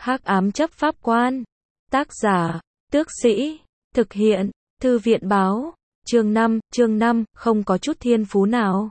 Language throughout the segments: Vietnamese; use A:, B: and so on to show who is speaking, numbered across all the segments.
A: Hắc ám chấp pháp quan. Tác giả, Tước Sĩ. Thực hiện, Thư viện báo. Chương 5, không có chút thiên phú nào.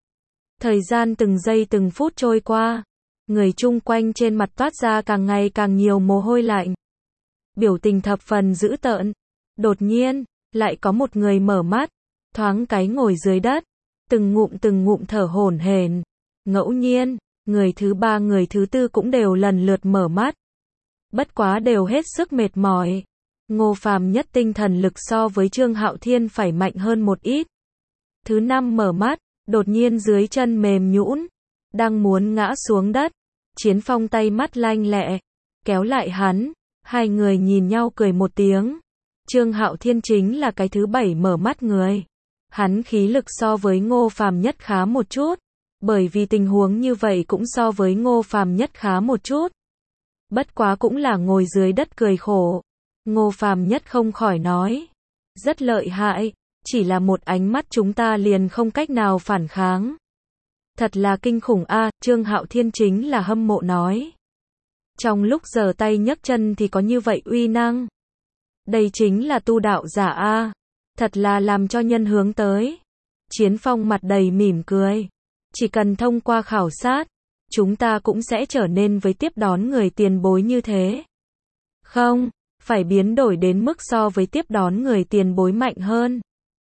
A: Thời gian từng giây từng phút trôi qua. Người chung quanh trên mặt toát ra càng ngày càng nhiều mồ hôi lạnh. Biểu tình thập phần dữ tợn. Đột nhiên, lại có một người mở mắt, thoáng cái ngồi dưới đất, từng ngụm thở hổn hển. Ngẫu nhiên, người thứ ba người thứ tư cũng đều lần lượt mở mắt. Bất quá đều hết sức mệt mỏi. Ngô Phàm Nhất tinh thần lực so với Trương Hạo Thiên phải mạnh hơn một ít. Thứ năm mở mắt, đột nhiên dưới chân mềm nhũn, đang muốn ngã xuống đất. Chiến Phong tay mắt lanh lẹ, kéo lại hắn, hai người nhìn nhau cười một tiếng. Trương Hạo Thiên chính là cái thứ 7 mở mắt người. Hắn khí lực so với Ngô Phàm Nhất khá một chút, bởi vì tình huống như vậy cũng so với Ngô Phàm Nhất khá một chút. Bất quá cũng là ngồi dưới đất cười khổ. Ngô Phàm Nhất không khỏi nói, rất lợi hại, chỉ là một ánh mắt chúng ta liền không cách nào phản kháng. Thật là kinh khủng a, Trương Hạo Thiên chính là hâm mộ nói. Trong lúc giở tay nhấc chân thì có như vậy uy năng. Đây chính là tu đạo giả a, thật là làm cho nhân hướng tới. Chiến Phong mặt đầy mỉm cười. Chỉ cần thông qua khảo sát, chúng ta cũng sẽ trở nên với tiếp đón người tiền bối như thế. Không, phải biến đổi đến mức so với tiếp đón người tiền bối mạnh hơn.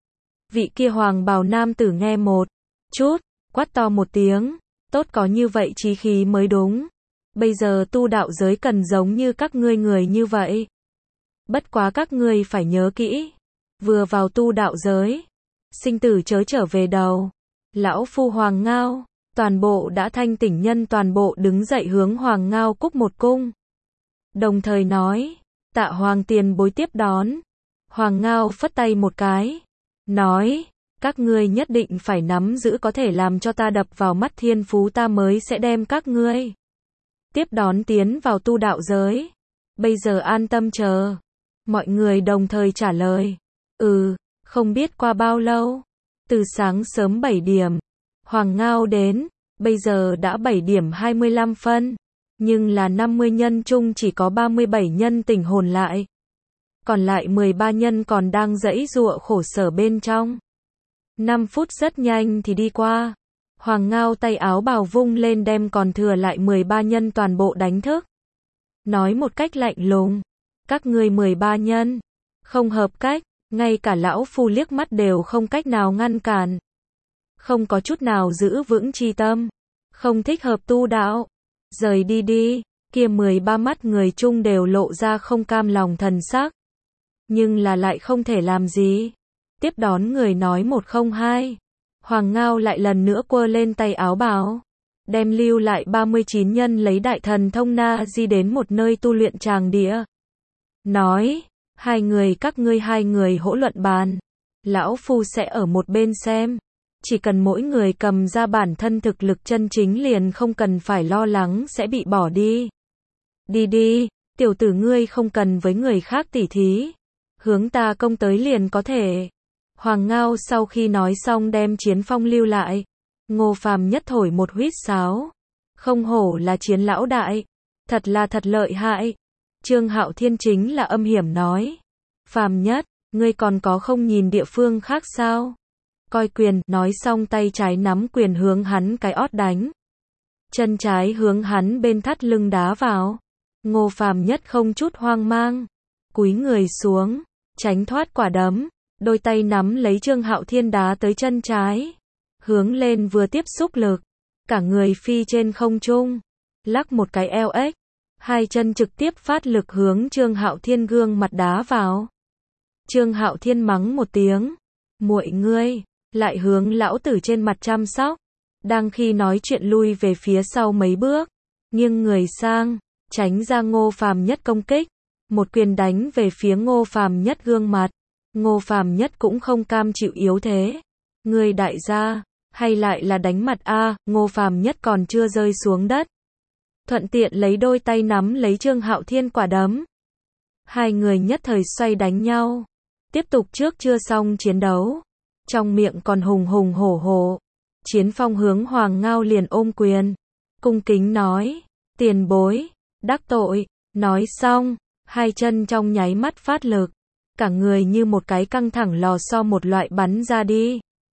A: Vị kia hoàng bào nam tử nghe một chút, quát to một tiếng, tốt, có như vậy chí khí mới đúng. Bây giờ tu đạo giới cần giống như các ngươi người như vậy. Bất quá các ngươi phải nhớ kỹ, vừa vào tu đạo giới, sinh tử chớ trở về đầu. Lão phu Hoàng Ngao, toàn bộ đã thanh tỉnh nhân toàn bộ đứng dậy hướng Hoàng Ngao cúc một cung. Đồng thời nói, tạ Hoàng tiền bối tiếp đón. Hoàng Ngao phất tay một cái, nói, các ngươi nhất định phải nắm giữ có thể làm cho ta đập vào mắt thiên phú, ta mới sẽ đem các ngươi tiếp đón tiến vào tu đạo giới. Bây giờ an tâm chờ. Mọi người đồng thời trả lời, không biết qua bao lâu. Từ sáng sớm 7 điểm, Hoàng Ngao đến, bây giờ đã 7 điểm 25 phân, nhưng là 50 nhân chung chỉ có 37 nhân tỉnh hồn lại. Còn lại 13 nhân còn đang giãy giụa khổ sở bên trong. 5 phút rất nhanh thì đi qua. Hoàng Ngao tay áo bào vung lên đem còn thừa lại 13 nhân toàn bộ đánh thức. Nói một cách lạnh lùng, các ngươi 13 nhân, không hợp cách. Ngay cả lão phu liếc mắt đều không cách nào ngăn cản. Không có chút nào giữ vững chi tâm. Không thích hợp tu đạo. Rời đi đi. Kia 13 mắt người chung đều lộ ra không cam lòng thần sắc. Nhưng là lại không thể làm gì. Tiếp đón người nói 102. Hoàng Ngao lại lần nữa quơ lên tay áo bào. Đem lưu lại 39 nhân lấy đại thần thông na di đến một nơi tu luyện tràng địa. Nói, các ngươi hai người hỗ luận bàn. Lão phu sẽ ở một bên xem. Chỉ cần mỗi người cầm ra bản thân thực lực chân chính liền không cần phải lo lắng sẽ bị bỏ đi. Đi đi, tiểu tử ngươi không cần với người khác tỉ thí. Hướng ta công tới liền có thể. Hoàng Ngao sau khi nói xong đem Chiến Phong lưu lại. Ngô Phàm Nhất thổi một huýt sáo. Không hổ là Chiến lão đại. Thật là thật lợi hại. Trương Hạo Thiên chính là âm hiểm nói. Phàm Nhất, ngươi còn có không nhìn địa phương khác sao? Coi quyền, nói xong tay trái nắm quyền hướng hắn cái ót đánh. Chân trái hướng hắn bên thắt lưng đá vào. Ngô Phàm Nhất không chút hoang mang. Cúi người xuống, tránh thoát quả đấm. Đôi tay nắm lấy Trương Hạo Thiên đá tới chân trái. Hướng lên vừa tiếp xúc lực. Cả người phi trên không trung. Lắc một cái eo ếch. Hai chân trực tiếp phát lực hướng Trương Hạo Thiên gương mặt đá vào. Trương Hạo Thiên mắng một tiếng. Muội ngươi, lại hướng lão tử trên mặt chăm sóc. Đang khi nói chuyện lui về phía sau mấy bước. Nghiêng người sang, tránh ra Ngô Phàm Nhất công kích. Một quyền đánh về phía Ngô Phàm Nhất gương mặt. Ngô Phàm Nhất cũng không cam chịu yếu thế. Ngươi đại gia, hay lại là đánh mặt a? Ngô Phàm Nhất còn chưa rơi xuống đất. Thuận tiện lấy đôi tay nắm lấy Trương Hạo Thiên quả đấm. Hai người nhất thời xoay đánh nhau. Tiếp tục trước chưa xong chiến đấu. Trong miệng còn hùng hùng hổ hổ. Chiến Phong hướng Hoàng Ngao liền ôm quyền. Cung kính nói. Tiền bối, đắc tội. Nói xong, hai chân trong nháy mắt phát lực, cả người như một cái căng thẳng lò xo một loại bắn ra đi.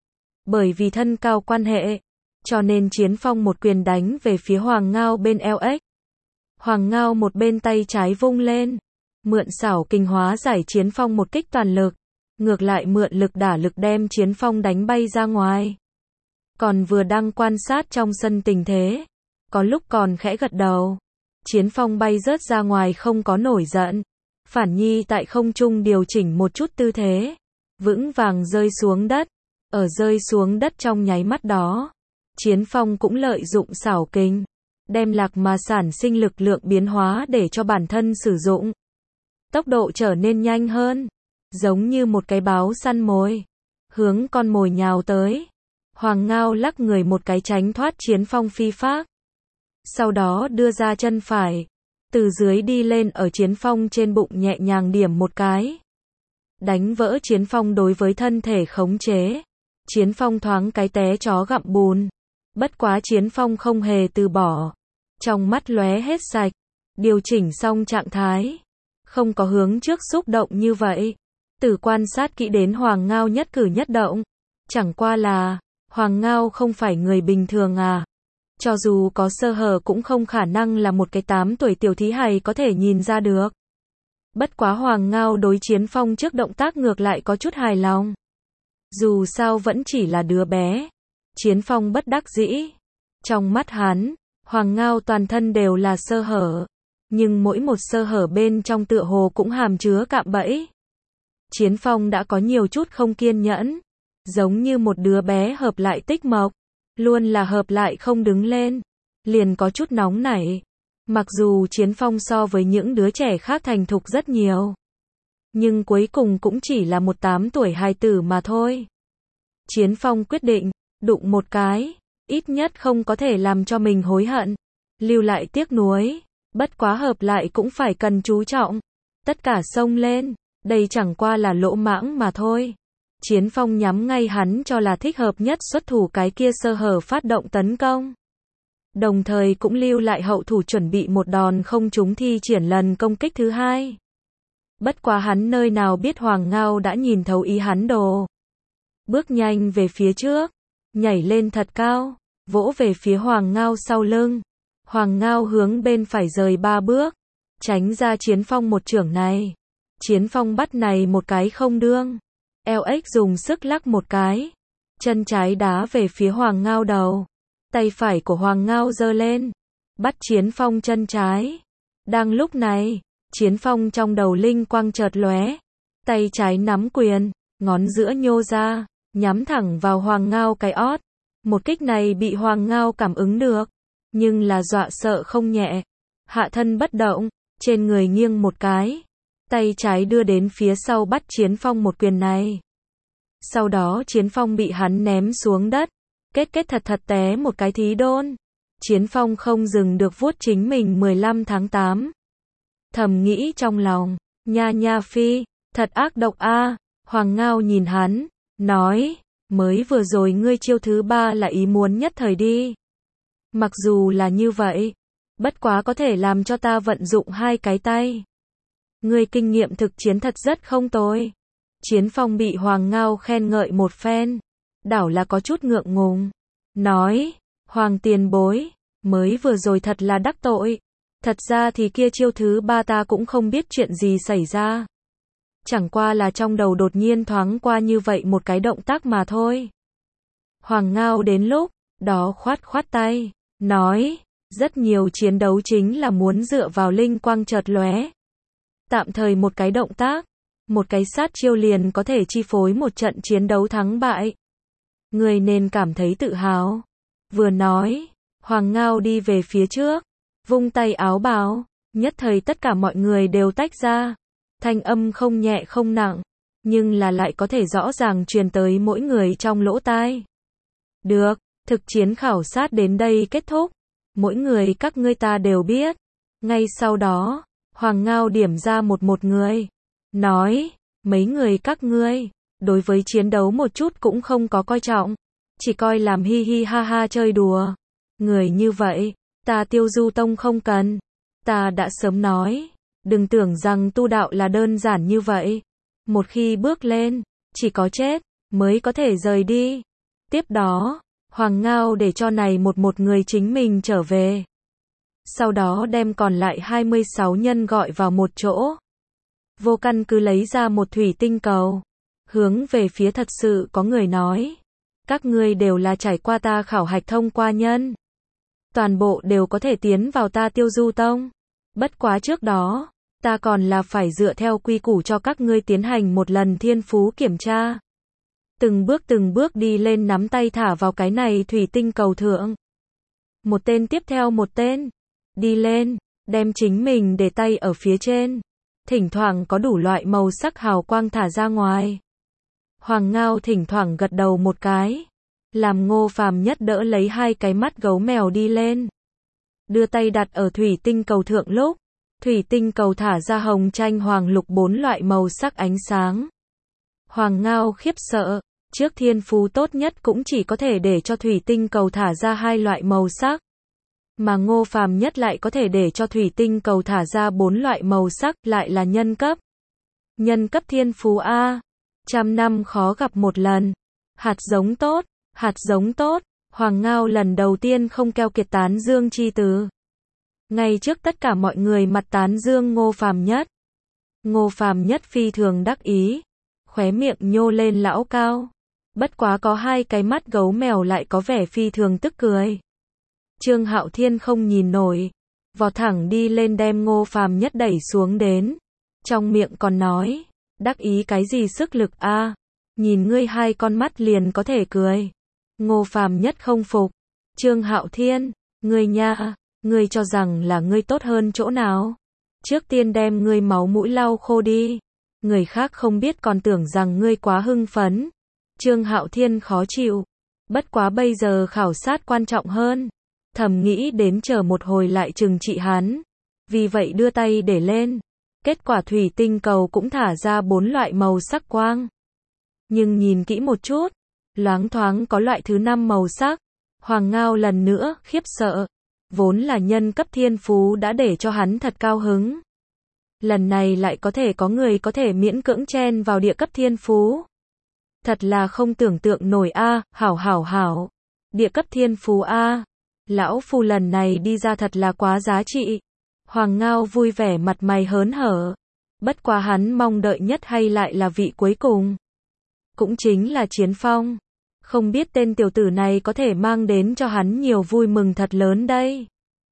A: Bởi vì thân cao quan hệ, cho nên Chiến Phong một quyền đánh về phía Hoàng Ngao bên LX. Hoàng Ngao một bên tay trái vung lên, mượn xảo kình hóa giải Chiến Phong một kích toàn lực, ngược lại mượn lực đả lực đem Chiến Phong đánh bay ra ngoài. Còn vừa đang quan sát trong sân tình thế, có lúc còn khẽ gật đầu. Chiến Phong bay rớt ra ngoài không có nổi giận, phản nhi tại không trung điều chỉnh một chút tư thế, vững vàng rơi xuống đất. Ở rơi xuống đất trong nháy mắt đó, Chiến Phong cũng lợi dụng xảo kình, đem lạc mà sản sinh lực lượng biến hóa để cho bản thân sử dụng. Tốc độ trở nên nhanh hơn, giống như một cái báo săn mồi, hướng con mồi nhào tới. Hoàng Ngao lắc người một cái tránh thoát Chiến Phong phi phác. Sau đó đưa ra chân phải, từ dưới đi lên ở Chiến Phong trên bụng nhẹ nhàng điểm một cái. Đánh vỡ Chiến Phong đối với thân thể khống chế. Chiến Phong thoáng cái té chó gặm bùn. Bất quá Chiến Phong không hề từ bỏ. Trong mắt lóe hết sạch. Điều chỉnh xong trạng thái. Không có hướng trước xúc động như vậy. Từ quan sát kỹ đến Hoàng Ngao nhất cử nhất động. Chẳng qua là, Hoàng Ngao không phải người bình thường à. Cho dù có sơ hở cũng không khả năng là một cái 8 tuổi tiểu thí hài có thể nhìn ra được. Bất quá Hoàng Ngao đối Chiến Phong trước động tác ngược lại có chút hài lòng. Dù sao vẫn chỉ là đứa bé. Chiến Phong bất đắc dĩ. Trong mắt hắn, Hoàng Ngao toàn thân đều là sơ hở. Nhưng mỗi một sơ hở bên trong tựa hồ cũng hàm chứa cạm bẫy. Chiến Phong đã có nhiều chút không kiên nhẫn. Giống như một đứa bé hợp lại tích mộc. Luôn là hợp lại không đứng lên. Liền có chút nóng nảy. Mặc dù Chiến Phong so với những đứa trẻ khác thành thục rất nhiều. Nhưng cuối cùng cũng chỉ là một 8 tuổi hài tử mà thôi. Chiến Phong quyết định, đụng một cái. Ít nhất không có thể làm cho mình hối hận. Lưu lại tiếc nuối. Bất quá hợp lại cũng phải cần chú trọng. Tất cả xông lên. Đây chẳng qua là lỗ mãng mà thôi. Chiến Phong nhắm ngay hắn cho là thích hợp nhất xuất thủ cái kia sơ hở phát động tấn công. Đồng thời cũng lưu lại hậu thủ chuẩn bị một đòn không trúng thi triển lần công kích thứ hai. Bất quá hắn nơi nào biết Hoàng Ngao đã nhìn thấu ý hắn đồ. Bước nhanh về phía trước, nhảy lên thật cao, vỗ về phía Hoàng Ngao sau lưng. Hoàng Ngao hướng bên phải rời 3 bước, tránh ra Chiến Phong một chưởng này. Chiến Phong bắt này một cái không đương. LX dùng sức lắc một cái, chân trái đá về phía Hoàng Ngao đầu. Tay phải của Hoàng Ngao giơ lên, bắt Chiến Phong chân trái. Đang lúc này, Chiến Phong trong đầu linh quang chợt lóe, tay trái nắm quyền, ngón giữa nhô ra, nhắm thẳng vào Hoàng Ngao cái ót. Một kích này bị Hoàng Ngao cảm ứng được, nhưng là dọa sợ không nhẹ. Hạ thân bất động, trên người nghiêng một cái, tay trái đưa đến phía sau bắt Chiến Phong một quyền này. Sau đó Chiến Phong bị hắn ném xuống đất, kết thật té một cái thí đôn. Chiến Phong không dừng được vuốt chính mình 15 tháng 8. Thầm nghĩ trong lòng, nha phi, thật ác độc a. Hoàng Ngao nhìn hắn, nói, mới vừa rồi ngươi chiêu thứ 3 là ý muốn nhất thời đi. Mặc dù là như vậy, bất quá có thể làm cho ta vận dụng 2 cái tay. Ngươi kinh nghiệm thực chiến thật rất không tồi. Chiến Phong bị Hoàng Ngao khen ngợi một phen, đảo là có chút ngượng ngùng. Nói, Hoàng tiền bối, mới vừa rồi thật là đắc tội. Thật ra thì kia chiêu thứ 3 ta cũng không biết chuyện gì xảy ra. Chẳng qua là trong đầu đột nhiên thoáng qua như vậy một cái động tác mà thôi. Hoàng Ngao đến lúc đó khoát tay, nói, rất nhiều chiến đấu chính là muốn dựa vào linh quang chợt lóe. Tạm thời một cái động tác, một cái sát chiêu liền có thể chi phối một trận chiến đấu thắng bại. Người nên cảm thấy tự hào. Vừa nói, Hoàng Ngao đi về phía trước, vung tay áo bào, nhất thời tất cả mọi người đều tách ra. Thanh âm không nhẹ không nặng, nhưng là lại có thể rõ ràng truyền tới mỗi người trong lỗ tai. Được, thực chiến khảo sát đến đây kết thúc. Mỗi người các ngươi ta đều biết. Ngay sau đó, Hoàng Ngao điểm ra một người. Nói, mấy người các ngươi, đối với chiến đấu một chút cũng không có coi trọng. Chỉ coi làm hi hi ha ha chơi đùa. Người như vậy, ta Tiêu Du Tông không cần. Ta đã sớm nói, đừng tưởng rằng tu đạo là đơn giản như vậy. Một khi bước lên, chỉ có chết mới có thể rời đi. Tiếp đó, Hoàng Ngao để cho này một người chính mình trở về. Sau đó đem còn lại 26 nhân gọi vào một chỗ. Vô căn cứ lấy ra một thủy tinh cầu. Hướng về phía thật sự có người nói. Các ngươi đều là trải qua ta khảo hạch thông qua nhân. Toàn bộ đều có thể tiến vào ta Tiêu Du Tông. Bất quá trước đó, ta còn là phải dựa theo quy củ cho các ngươi tiến hành một lần thiên phú kiểm tra. Từng bước đi lên nắm tay thả vào cái này thủy tinh cầu thượng. Một tên tiếp theo một tên. Đi lên, đem chính mình để tay ở phía trên. Thỉnh thoảng có đủ loại màu sắc hào quang thả ra ngoài. Hoàng Ngao thỉnh thoảng gật đầu một cái. Làm Ngô Phàm Nhất đỡ lấy hai cái mắt gấu mèo đi lên. Đưa tay đặt ở thủy tinh cầu thượng lúc. Thủy tinh cầu thả ra hồng tranh hoàng lục 4 loại màu sắc ánh sáng. Hoàng Ngao khiếp sợ. Trước thiên phú tốt nhất cũng chỉ có thể để cho thủy tinh cầu thả ra 2 loại màu sắc. Mà Ngô Phàm Nhất lại có thể để cho thủy tinh cầu thả ra 4 loại màu sắc, lại là nhân cấp. Nhân cấp thiên phú A. 100 năm khó gặp một lần. Hạt giống tốt. Hoàng Ngao lần đầu tiên không keo kiệt tán dương chi từ. Ngay trước tất cả mọi người mặt tán dương Ngô Phàm Nhất. Ngô Phàm Nhất phi thường đắc ý. Khóe miệng nhô lên lão cao. Bất quá có hai cái mắt gấu mèo lại có vẻ phi thường tức cười. Trương Hạo Thiên không nhìn nổi. Vọt thẳng đi lên đem Ngô Phàm Nhất đẩy xuống đến. Trong miệng còn nói. Đắc ý cái gì sức lực a? Nhìn ngươi hai con mắt liền có thể cười. Ngô Phàm Nhất không phục. Trương Hạo Thiên, ngươi nha, ngươi cho rằng là ngươi tốt hơn chỗ nào? Trước tiên đem ngươi máu mũi lau khô đi. Người khác không biết còn tưởng rằng ngươi quá hưng phấn. Trương Hạo Thiên khó chịu. Bất quá bây giờ khảo sát quan trọng hơn. Thầm nghĩ đến chờ một hồi lại trừng trị hắn. Vì vậy đưa tay để lên. Kết quả thủy tinh cầu cũng thả ra 4 loại màu sắc quang. Nhưng nhìn kỹ một chút, loáng thoáng có loại thứ 5 màu sắc. Hoàng Ngao lần nữa khiếp sợ. Vốn là nhân cấp thiên phú đã để cho hắn thật cao hứng. Lần này lại có thể có người có thể miễn cưỡng chen vào địa cấp thiên phú. Thật là không tưởng tượng nổi a, hảo. Địa cấp thiên phú a. Lão phu lần này đi ra thật là quá giá trị. Hoàng Ngao vui vẻ mặt mày hớn hở. Bất quá hắn mong đợi nhất hay lại là vị cuối cùng. Cũng chính là Chiến Phong. Không biết tên tiểu tử này có thể mang đến cho hắn nhiều vui mừng thật lớn đây.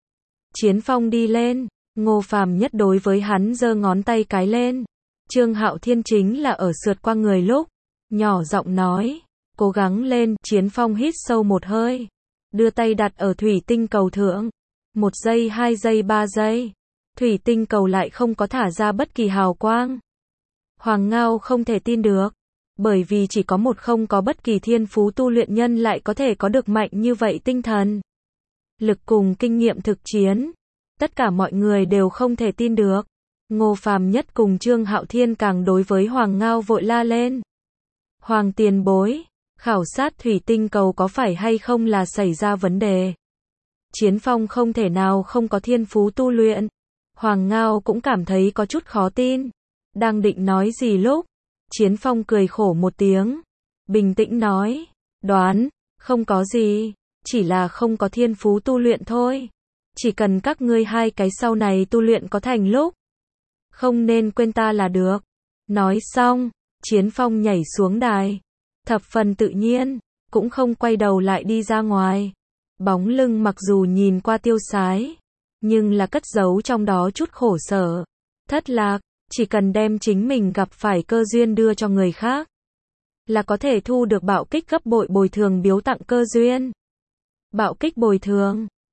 A: Chiến Phong đi lên. Ngô Phàm Nhất đối với hắn giơ ngón tay cái lên. Trương Hạo Thiên chính là ở sượt qua người lúc. Nhỏ giọng nói. Cố gắng lên. Chiến Phong hít sâu một hơi. Đưa tay đặt ở thủy tinh cầu thượng. 1 giây 2 giây 3 giây. Thủy tinh cầu lại không có thả ra bất kỳ hào quang. Hoàng Ngao không thể tin được. Bởi vì chỉ có một không có bất kỳ thiên phú tu luyện nhân lại có thể có được mạnh như vậy tinh thần. Lực cùng kinh nghiệm thực chiến. Tất cả mọi người đều không thể tin được. Ngô Phàm Nhất cùng Trương Hạo Thiên càng đối với Hoàng Ngao vội la lên. Hoàng tiền bối, khảo sát thủy tinh cầu có phải hay không là xảy ra vấn đề? Chiến Phong không thể nào không có thiên phú tu luyện. Hoàng Ngao cũng cảm thấy có chút khó tin. Đang định nói gì lúc, Chiến Phong cười khổ một tiếng. Bình tĩnh nói, đoán, không có gì, chỉ là không có thiên phú tu luyện thôi. Chỉ cần các ngươi hai cái sau này tu luyện có thành lúc. Không nên quên ta là được. Nói xong, Chiến Phong nhảy xuống đài. Thập phần tự nhiên, cũng không quay đầu lại đi ra ngoài. Bóng lưng mặc dù nhìn qua tiêu sái, nhưng là cất giấu trong đó chút khổ sở, thất lạc. Chỉ cần đem chính mình gặp phải cơ duyên đưa cho người khác, là có thể thu được bạo kích gấp bội bồi thường biếu tặng cơ duyên. Bạo kích bồi thường,